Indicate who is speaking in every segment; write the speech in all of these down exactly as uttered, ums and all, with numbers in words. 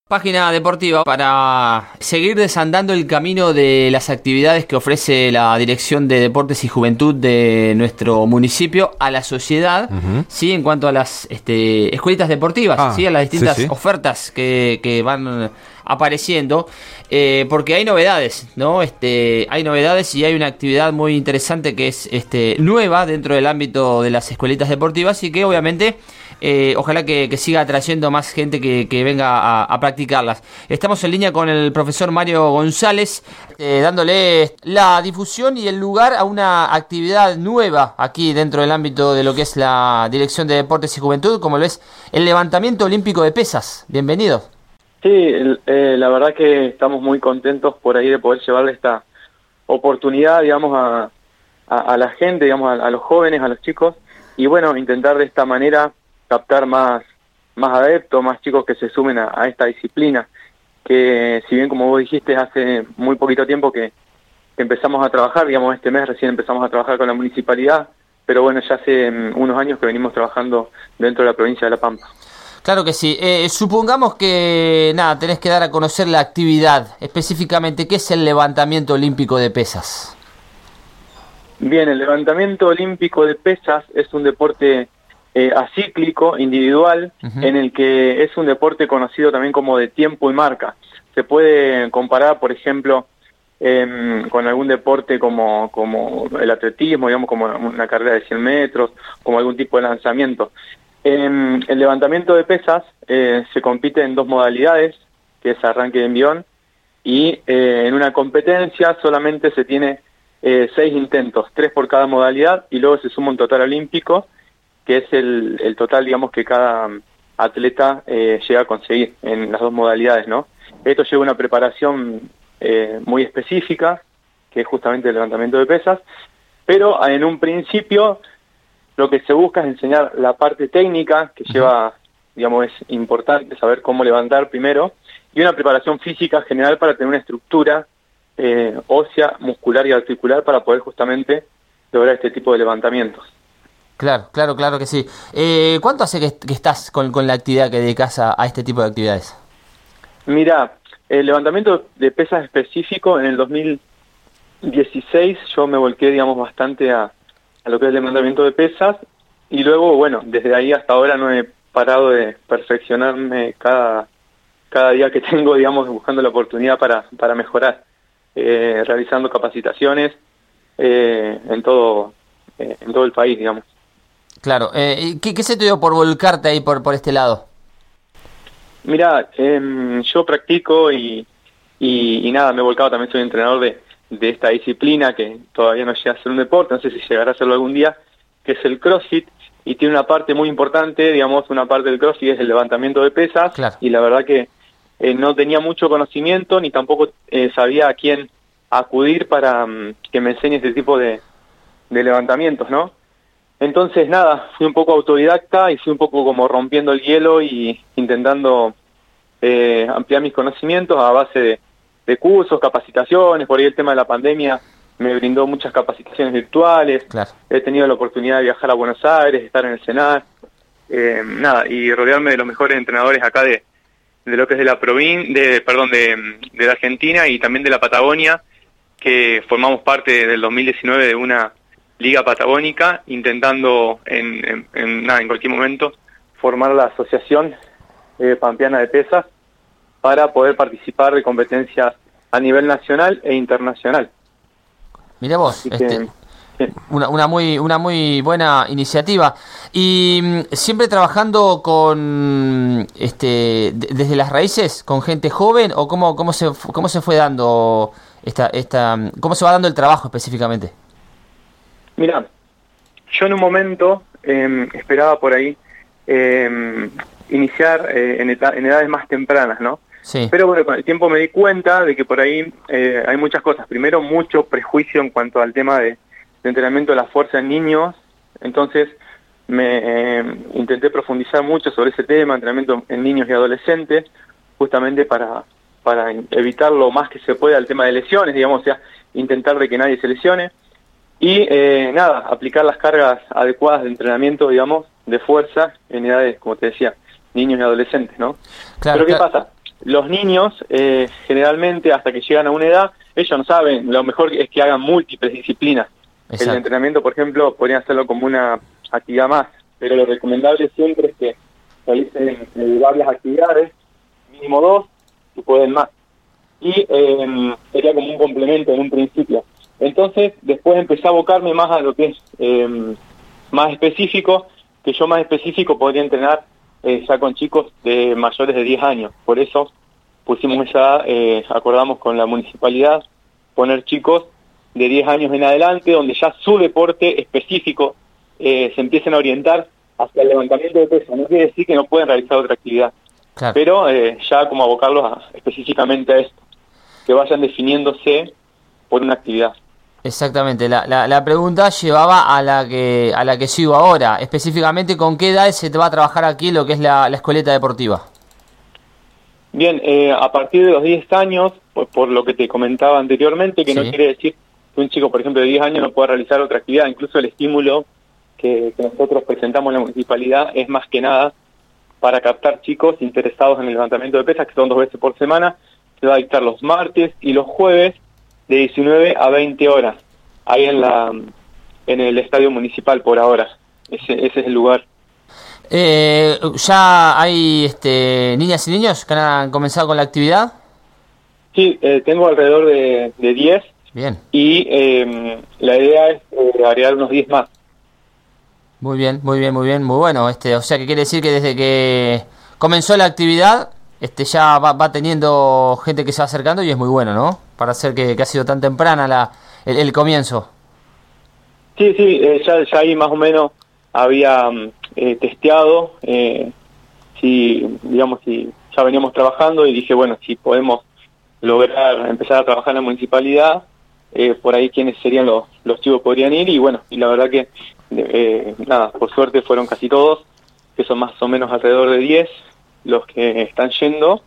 Speaker 1: Página deportiva para seguir desandando el camino de las actividades que ofrece la Dirección de Deportes y Juventud de nuestro municipio a la sociedad, uh-huh. sí, en cuanto a las este, escuelitas deportivas, ah, sí, a las distintas sí, sí. ofertas que, que van apareciendo, eh, porque hay novedades, ¿no? Este, hay novedades y hay una actividad muy interesante que es este, nueva dentro del ámbito de las escuelitas deportivas y que obviamente Eh, ojalá que, que siga atrayendo más gente que, que venga a, a practicarlas. Estamos en línea con el profesor Mario González, eh, dándole la difusión y el lugar a una actividad nueva aquí dentro del ámbito de lo que es la Dirección de Deportes y Juventud, como lo es el levantamiento olímpico de pesas. Bienvenido.
Speaker 2: Sí, eh, la verdad que estamos muy contentos por ahí de poder llevarle esta oportunidad, digamos, a, a, a la gente, digamos, a, a los jóvenes, a los chicos, y bueno, intentar de esta manera captar más, más adeptos, más chicos que se sumen a, a esta disciplina, que si bien como vos dijiste hace muy poquito tiempo que, que empezamos a trabajar, digamos este mes recién empezamos a trabajar con la municipalidad, pero bueno, ya hace um, unos años que venimos trabajando dentro de la provincia de La Pampa.
Speaker 1: Claro que sí. Eh, supongamos que, nada, tenés que dar a conocer la actividad, específicamente, ¿qué es el levantamiento olímpico de pesas?
Speaker 2: Bien, el levantamiento olímpico de pesas es un deporte Eh, acíclico, individual, uh-huh. en el que es un deporte conocido también como de tiempo y marca. Se puede comparar, por ejemplo, eh, con algún deporte como, como el atletismo, digamos, como una carrera de cien metros, como algún tipo de lanzamiento. Eh, el levantamiento de pesas eh, se compite en dos modalidades, que es arranque de envión, y eh, en una competencia solamente se tiene eh, seis intentos, tres por cada modalidad, y luego se suma un total olímpico, que es el, el total, digamos, que cada atleta eh, llega a conseguir en las dos modalidades, ¿no? Esto lleva una preparación eh, muy específica, que es justamente el levantamiento de pesas, pero en un principio lo que se busca es enseñar la parte técnica, que lleva, digamos, es importante saber cómo levantar primero, y una preparación física general para tener una estructura eh, ósea, muscular y articular para poder justamente lograr este tipo de levantamientos.
Speaker 1: Claro, claro, claro que sí. Eh, ¿Cuánto hace que, que estás con, con la actividad que dedicas a, a este tipo de actividades?
Speaker 2: Mira, el levantamiento de pesas específico en el dos mil dieciséis yo me volqué, digamos, bastante a, a lo que es el levantamiento de pesas y luego, bueno, desde ahí hasta ahora no he parado de perfeccionarme cada, cada día que tengo, digamos, buscando la oportunidad para, para mejorar, eh, realizando capacitaciones eh, en todo, eh, en todo el país, digamos.
Speaker 1: Claro, eh, ¿qué, ¿qué se te dio por volcarte ahí por, por este lado?
Speaker 2: Mirá, eh, yo practico y, y, y nada, me he volcado, también soy entrenador de, de esta disciplina que todavía no llega a ser un deporte, no sé si llegará a hacerlo algún día, que es el CrossFit, y tiene una parte muy importante, digamos, una parte del CrossFit es el levantamiento de pesas, claro. Y la verdad que eh, no tenía mucho conocimiento, ni tampoco eh, sabía a quién acudir para um, que me enseñe este tipo de, de levantamientos, ¿no? Entonces, nada, fui un poco autodidacta y fui un poco como rompiendo el hielo y intentando eh, ampliar mis conocimientos a base de, de cursos, capacitaciones. Por ahí el tema de la pandemia me brindó muchas capacitaciones virtuales. Claro. He tenido la oportunidad de viajar a Buenos Aires, estar en el Senar, eh, nada, y rodearme de los mejores entrenadores acá de, de lo que es de la provincia, de, perdón, de, de la Argentina y también de la Patagonia, que formamos parte del dos mil diecinueve de una Liga Patagónica, intentando en, en, en, nada, en cualquier momento formar la Asociación eh, Pampeana de Pesas para poder participar de competencias a nivel nacional e internacional.
Speaker 1: Mirá vos, este, que, sí. una, una muy una muy buena iniciativa. Y siempre trabajando con este de, desde las raíces, con gente joven, o cómo cómo se cómo se fue dando esta esta cómo se va dando el trabajo específicamente.
Speaker 2: Mira, yo en un momento eh, esperaba por ahí eh, iniciar eh, en, eta- en edades más tempranas, ¿no? Sí. Pero bueno, con el tiempo me di cuenta de que por ahí eh, hay muchas cosas. Primero, mucho prejuicio en cuanto al tema de, de entrenamiento de la fuerza en niños. Entonces, me eh, intenté profundizar mucho sobre ese tema, entrenamiento en niños y adolescentes, justamente para, para evitar lo más que se pueda el tema de lesiones, digamos, o sea, intentar de que nadie se lesione. Y eh, nada, aplicar las cargas adecuadas de entrenamiento, digamos, de fuerza en edades, como te decía, niños y adolescentes, ¿no? Claro, Pero ¿qué claro. pasa? los niños, eh, generalmente, hasta que llegan a una edad, ellos no saben, lo mejor es que hagan múltiples disciplinas. Exacto. El entrenamiento, por ejemplo, podrían hacerlo como una actividad más, pero lo recomendable siempre es que realicen eh, varias actividades, mínimo dos, y pueden más. Y eh, sería como un complemento en un principio. Entonces, después empecé a abocarme más a lo que es eh, más específico, que yo más específico podría entrenar eh, ya con chicos de mayores de diez años. Por eso pusimos esa, eh, acordamos con la municipalidad, poner chicos de diez años en adelante, donde ya su deporte específico eh, se empiecen a orientar hacia el levantamiento de peso. No quiere decir que no pueden realizar otra actividad, claro, pero eh, ya como abocarlos a, específicamente a esto, que vayan definiéndose por una actividad.
Speaker 1: Exactamente, la, la, la pregunta llevaba a la que a la que sigo ahora, específicamente con qué edad se te va a trabajar aquí lo que es la, la escueleta deportiva.
Speaker 2: Bien, eh, a partir de los diez años, por, por lo que te comentaba anteriormente, que sí, no quiere decir que un chico, por ejemplo, de diez años no pueda realizar otra actividad, incluso el estímulo que, que nosotros presentamos en la municipalidad es más que nada para captar chicos interesados en el levantamiento de pesas, que son dos veces por semana. Se va a dictar los martes y los jueves de diecinueve a veinte horas, ahí en la en el estadio municipal por ahora. Ese, ese es el lugar.
Speaker 1: Eh, ¿Ya hay este, niñas y niños que han comenzado con la actividad?
Speaker 2: Sí, eh, tengo alrededor de, de diez.
Speaker 1: Bien.
Speaker 2: Y eh, la idea es eh, agregar unos diez más.
Speaker 1: Muy bien, muy bien, muy bien, muy bueno. Este, o sea, que quiere decir que desde que comenzó la actividad, este, ya va, va teniendo gente que se va acercando y es muy bueno, ¿no? Para hacer que, que ha sido tan temprana la el, el comienzo.
Speaker 2: Sí, sí, eh, ya, ya ahí más o menos había eh, testeado, eh, si, digamos, si ya veníamos trabajando y dije, bueno, si podemos lograr empezar a trabajar en la municipalidad, eh, por ahí quiénes serían los, los chicos que podrían ir, y bueno, y la verdad que, eh, nada, por suerte fueron casi todos, que son más o menos alrededor de diez los que están yendo,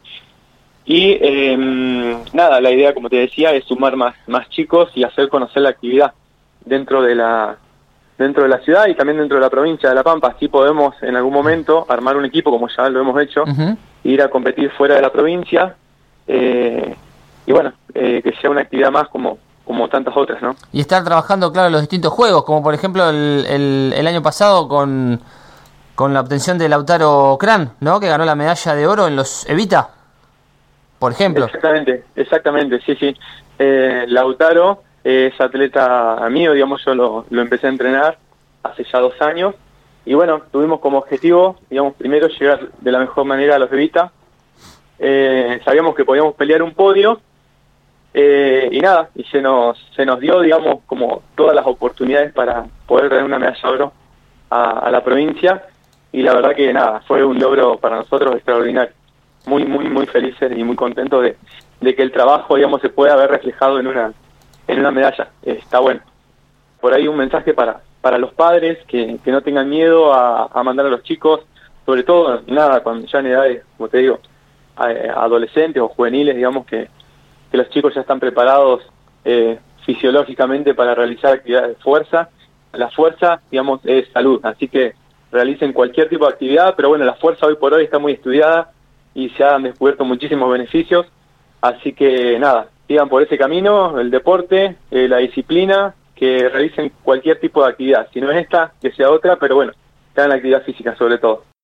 Speaker 2: y eh, nada, la idea, como te decía, es sumar más, más chicos y hacer conocer la actividad dentro de la dentro de la ciudad y también dentro de la provincia de La Pampa. Así podemos en algún momento armar un equipo, como ya lo hemos hecho, uh-huh, ir a competir fuera de la provincia, eh, y bueno, eh, que sea una actividad más como como tantas otras, ¿no?
Speaker 1: Y estar trabajando, claro, en los distintos juegos, como por ejemplo el, el, el año pasado con, con la obtención de Lautaro Cran, ¿no? Que ganó la medalla de oro en los Evita, por ejemplo.
Speaker 2: Exactamente, exactamente, sí, sí. Eh, Lautaro es atleta mío, digamos, yo lo, lo empecé a entrenar hace ya dos años, y bueno, tuvimos como objetivo, digamos, primero llegar de la mejor manera a los Evita. Eh, sabíamos que podíamos pelear un podio, eh, y nada, y se nos se nos dio, digamos, como todas las oportunidades para poder traer una medalla de oro a, a la provincia, y la verdad que nada, fue un logro para nosotros extraordinario. Muy, muy, muy felices y muy contentos de, de que el trabajo, digamos, se pueda ver reflejado en una en una medalla. Eh, está bueno. Por ahí un mensaje para para los padres, que, que no tengan miedo a, a mandar a los chicos, sobre todo, nada, cuando ya en edades, como te digo, a, a adolescentes o juveniles, digamos, que, que los chicos ya están preparados eh, fisiológicamente para realizar actividades de fuerza. La fuerza, digamos, es salud, así que realicen cualquier tipo de actividad, pero bueno, la fuerza hoy por hoy está muy estudiada y se han descubierto muchísimos beneficios, así que nada, sigan por ese camino, el deporte, eh, la disciplina, que realicen cualquier tipo de actividad, si no es esta, que sea otra, pero bueno, que hagan la actividad física sobre todo.